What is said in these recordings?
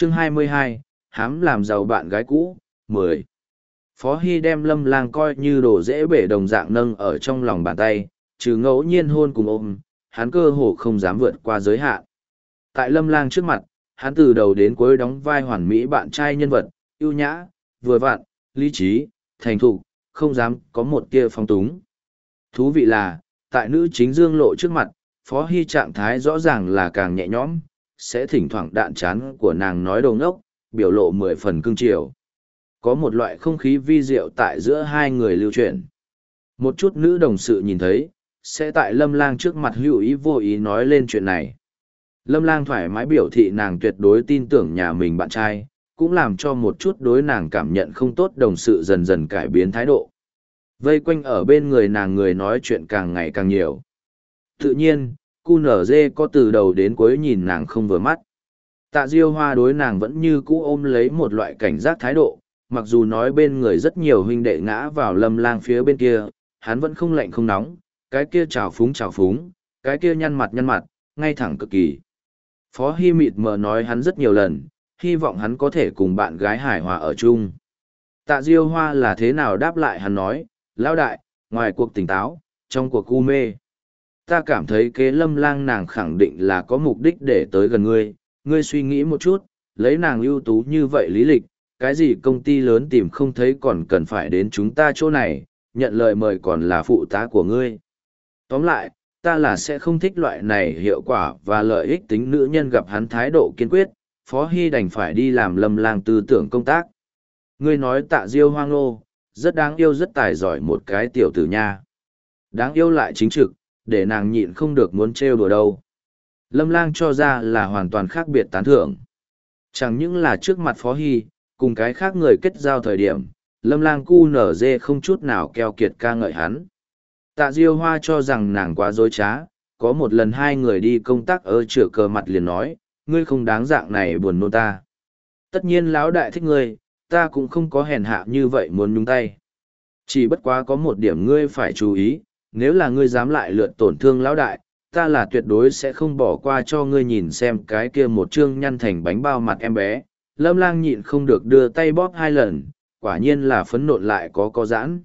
Chương 22, hám làm giàu bạn gái cũ, 10. Phó Hy đem Lâm Lang coi như đồ dễ bể đồng dạng nâng ở trong lòng bàn tay, trừ ngẫu nhiên hôn cùng ôm, hắn cơ hồ không dám vượt qua giới hạn. Tại Lâm Lang trước mặt, hắn từ đầu đến cuối đóng vai hoàn mỹ bạn trai nhân vật, ưu nhã, vừa vặn, lý trí, thành thục, không dám có một tia phong túng. Thú vị là, tại nữ chính Dương Lộ trước mặt, Phó Hy trạng thái rõ ràng là càng nhẹ nhõm, sẽ thỉnh thoảng đạn chán của nàng nói đồ ngốc, biểu lộ 10 phần cưng chiều. Có một loại không khí vi diệu tại giữa hai người lưu truyền. Một chút nữ đồng sự nhìn thấy, sẽ tại Lâm Lang trước mặt hữu ý vô ý nói lên chuyện này. Lâm Lang thoải mái biểu thị nàng tuyệt đối tin tưởng nhà mình bạn trai, cũng làm cho một chút đối nàng cảm nhận không tốt đồng sự dần dần cải biến thái độ. Vây quanh ở bên người nàng người nói chuyện càng ngày càng nhiều. Tự nhiên, QNZ có từ đầu đến cuối nhìn nàng không vừa mắt. Tạ Diêu Hoa đối nàng vẫn như cũ ôm lấy một loại cảnh giác thái độ, mặc dù nói bên người rất nhiều huynh đệ ngã vào Lâm Lang phía bên kia, hắn vẫn không lạnh không nóng, cái kia trào phúng, cái kia nhăn mặt, ngay thẳng cực kỳ. Phó Hy mịt mờ nói hắn rất nhiều lần, hy vọng hắn có thể cùng bạn gái hài hòa ở chung. Tạ Diêu Hoa là thế nào đáp lại hắn nói, lão đại, ngoài cuộc tỉnh táo, trong cuộc u mê. Ta cảm thấy kế Lâm Lang nàng khẳng định là có mục đích để tới gần ngươi, ngươi suy nghĩ một chút, lấy nàng ưu tú như vậy lý lịch, cái gì công ty lớn tìm không thấy còn cần phải đến chúng ta chỗ này, nhận lời mời còn là phụ tá của ngươi. Tóm lại, ta là sẽ không thích loại này hiệu quả và lợi ích tính nữ nhân gặp hắn thái độ kiên quyết, Phó Hy đành phải đi làm Lâm Lang tư tưởng công tác. Ngươi nói Tạ Diêu Hoa ngô, rất đáng yêu rất tài giỏi một cái tiểu tử nha. Đáng yêu lại chính trực, để nàng nhịn không được muốn trêu đùa đâu. Lâm Lang cho ra là hoàn toàn khác biệt tán thưởng. Chẳng những là trước mặt Phó Hy, cùng cái khác người kết giao thời điểm, Lâm Lang QNZ không chút nào keo kiệt ca ngợi hắn. Tạ Diêu Hoa cho rằng nàng quá dối trá, có một lần hai người đi công tác ở chữa cờ mặt liền nói, ngươi không đáng dạng này buồn nôn ta. Tất nhiên lão đại thích ngươi, ta cũng không có hèn hạ như vậy muốn nhúng tay. Chỉ bất quá có một điểm ngươi phải chú ý, nếu là ngươi dám lại lượt tổn thương lão đại, ta là tuyệt đối sẽ không bỏ qua cho ngươi nhìn xem cái kia một chương nhăn thành bánh bao mặt em bé. Lâm Lang nhịn không được đưa tay bóp 2 lần, quả nhiên là phấn nộn lại có giãn.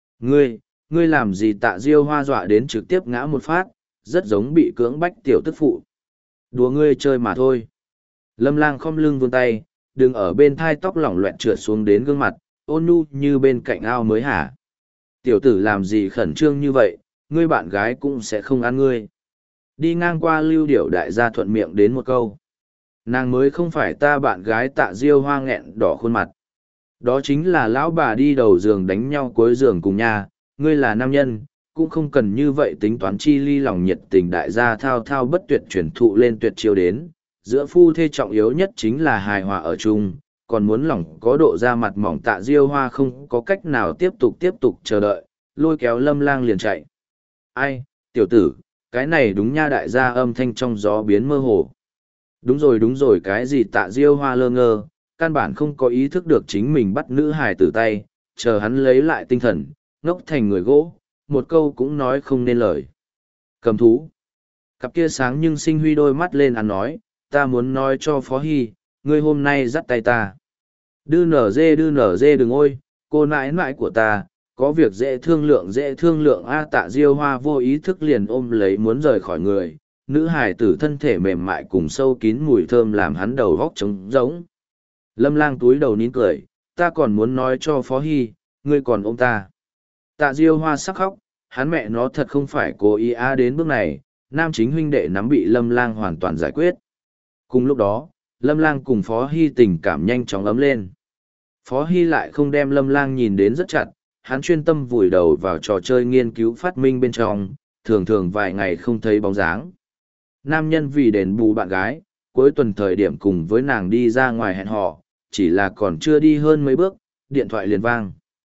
Ngươi làm gì? Tạ Diêu Hoa dọa đến trực tiếp ngã một phát, rất giống bị cưỡng bách tiểu tức phụ. Đùa ngươi chơi mà thôi. Lâm Lang khom lưng vươn tay, đừng ở bên thai tóc lỏng loẹt trượt xuống đến gương mặt, ôn nhu như bên cạnh ao mới hả. Tiểu tử làm gì khẩn trương như vậy, ngươi bạn gái cũng sẽ không ăn ngươi. Đi ngang qua Lưu Điểu đại gia thuận miệng đến một câu. Nàng mới không phải ta bạn gái. Tạ Diêu Hoa nghẹn đỏ khuôn mặt. Đó chính là lão bà đi đầu giường đánh nhau cuối giường cùng nhà, ngươi là nam nhân, cũng không cần như vậy tính toán chi ly lòng nhiệt tình đại gia thao thao bất tuyệt truyền thụ lên tuyệt chiêu đến. Giữa phu thê trọng yếu nhất chính là hài hòa ở chung, còn muốn lòng có độ ra mặt mỏng. Tạ Diêu Hoa không có cách nào tiếp tục chờ đợi, lôi kéo Lâm Lang liền chạy. Ai, tiểu tử, cái này đúng nha. Đại gia âm thanh trong gió biến mơ hồ. Đúng rồi, cái gì? Tạ Diêu Hoa lơ ngơ, căn bản không có ý thức được chính mình bắt nữ hài tử tay, chờ hắn lấy lại tinh thần, ngốc thành người gỗ, một câu cũng nói không nên lời. Cầm thú. Cặp kia sáng nhưng sinh huy đôi mắt lên ăn nói, ta muốn nói cho Phó Hy, ngươi hôm nay dắt tay ta. Đưa nở dê đừng ôi, cô nãi nãi của ta, có việc dễ thương lượng a. Tạ Diêu Hoa vô ý thức liền ôm lấy muốn rời khỏi người, nữ hài tử thân thể mềm mại cùng sâu kín mùi thơm làm hắn đầu góc trống rỗng. Lâm Lang túi đầu nín cười, ta còn muốn nói cho Phó Hy, ngươi còn ôm ta. Tạ Diêu Hoa sắc khóc, hắn mẹ nó thật không phải cố ý đến bước này, nam chính huynh đệ nắm bị Lâm Lang hoàn toàn giải quyết. Cùng lúc đó, Lâm Lang cùng Phó Hy tình cảm nhanh chóng ấm lên. Phó Hy lại không đem Lâm Lang nhìn đến rất chặt, hắn chuyên tâm vùi đầu vào trò chơi nghiên cứu phát minh bên trong, thường vài ngày không thấy bóng dáng. Nam nhân vì đền bù bạn gái, cuối tuần thời điểm cùng với nàng đi ra ngoài hẹn hò, chỉ là còn chưa đi hơn mấy bước, điện thoại liền vang.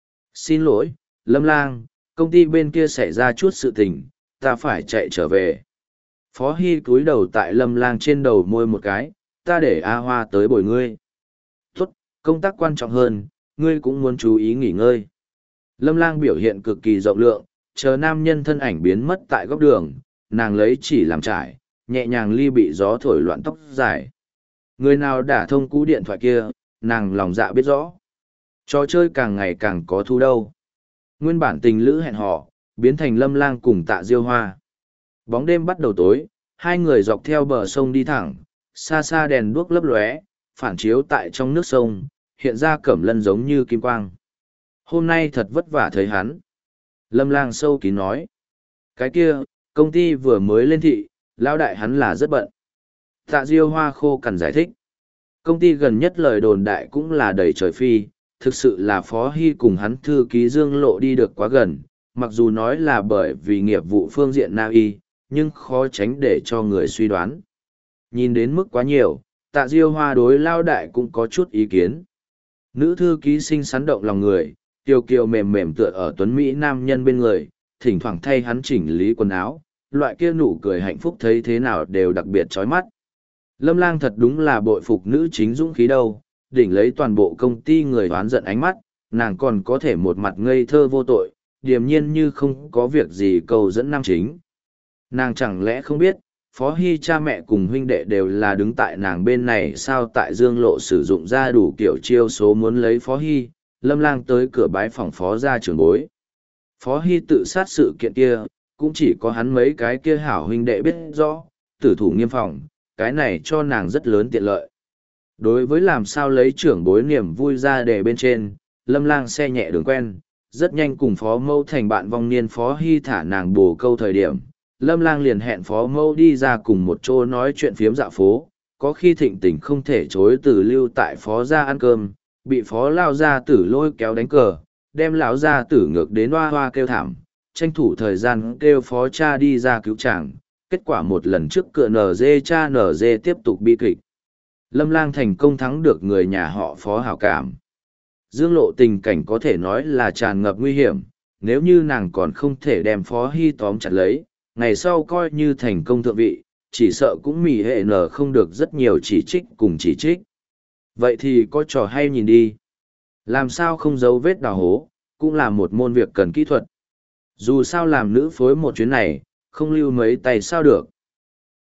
Xin lỗi, Lâm Lang, công ty bên kia xảy ra chút sự tình, ta phải chạy trở về. Phó Hy cúi đầu tại Lâm Lang trên đầu môi một cái, ta để A Hoa tới bồi ngươi. Tốt, công tác quan trọng hơn, ngươi cũng muốn chú ý nghỉ ngơi. Lâm Lang biểu hiện cực kỳ rộng lượng, chờ nam nhân thân ảnh biến mất tại góc đường, nàng lấy chỉ làm trải, nhẹ nhàng ly bị gió thổi loạn tóc dài. Người nào đả thông cú điện thoại kia, nàng lòng dạ biết rõ. Trò chơi càng ngày càng có thú đâu. Nguyên bản tình lữ hẹn hò, biến thành Lâm Lang cùng Tạ Diêu Hoa. Bóng đêm bắt đầu tối, hai người dọc theo bờ sông đi thẳng, xa xa đèn đuốc lấp lóe, phản chiếu tại trong nước sông, hiện ra cẩm lân giống như kim quang. Hôm nay thật vất vả thấy hắn. Lâm Lang sâu kín nói. Cái kia, công ty vừa mới lên thị, lão đại hắn là rất bận. Tạ Diêu Hoa khô cằn giải thích. Công ty gần nhất lời đồn đại cũng là đầy trời phi, thực sự là Phó Hy cùng hắn thư ký Dương Lộ đi được quá gần, mặc dù nói là bởi vì nghiệp vụ phương diện na y, nhưng khó tránh để cho người suy đoán. Nhìn đến mức quá nhiều, Tạ Diêu Hoa đối lao đại cũng có chút ý kiến. Nữ thư ký xinh xắn động lòng người, kiều kiều mềm mềm tựa ở tuấn Mỹ nam nhân bên người, thỉnh thoảng thay hắn chỉnh lý quần áo, loại kia nụ cười hạnh phúc thấy thế nào đều đặc biệt chói mắt. Lâm Lang thật đúng là bội phục nữ chính dũng khí đâu, đỉnh lấy toàn bộ công ty người oán giận ánh mắt, nàng còn có thể một mặt ngây thơ vô tội, điềm nhiên như không có việc gì cầu dẫn nam chính. Nàng chẳng lẽ không biết, Phó Hy cha mẹ cùng huynh đệ đều là đứng tại nàng bên này sao tại Dương Lộ sử dụng ra đủ kiểu chiêu số muốn lấy Phó Hy, Lâm Lang tới cửa bái phòng Phó gia trưởng bối. Phó Hy tự sát sự kiện kia, cũng chỉ có hắn mấy cái kia hảo huynh đệ biết rõ, tử thủ nghiêm phòng, cái này cho nàng rất lớn tiện lợi. Đối với làm sao lấy trưởng bối niềm vui ra để bên trên, Lâm Lang xe nhẹ đường quen, rất nhanh cùng Phó Mâu thành bạn vong niên Phó Hy thả nàng bồ câu thời điểm. Lâm Lang liền hẹn Phó Mâu đi ra cùng một chỗ nói chuyện phiếm dạo phố, có khi thịnh tình không thể chối từ lưu tại Phó gia ăn cơm, bị Phó Lao gia tử lôi kéo đánh cờ, đem lão gia tử ngược đến hoa hoa kêu thảm, tranh thủ thời gian kêu Phó cha đi ra cứu chàng, kết quả một lần trước cựa NG cha NG tiếp tục bi kịch. Lâm Lang thành công thắng được người nhà họ Phó hảo cảm. Dương Lộ tình cảnh có thể nói là tràn ngập nguy hiểm, nếu như nàng còn không thể đem Phó Hy tóm chặt lấy, ngày sau coi như thành công thượng vị, chỉ sợ cũng mỉ hệ nở không được rất nhiều chỉ trích cùng chỉ trích. Vậy thì có trò hay nhìn đi. Làm sao không giấu vết đào hố, cũng là một môn việc cần kỹ thuật. Dù sao làm nữ phối một chuyến này, không lưu mấy tay sao được.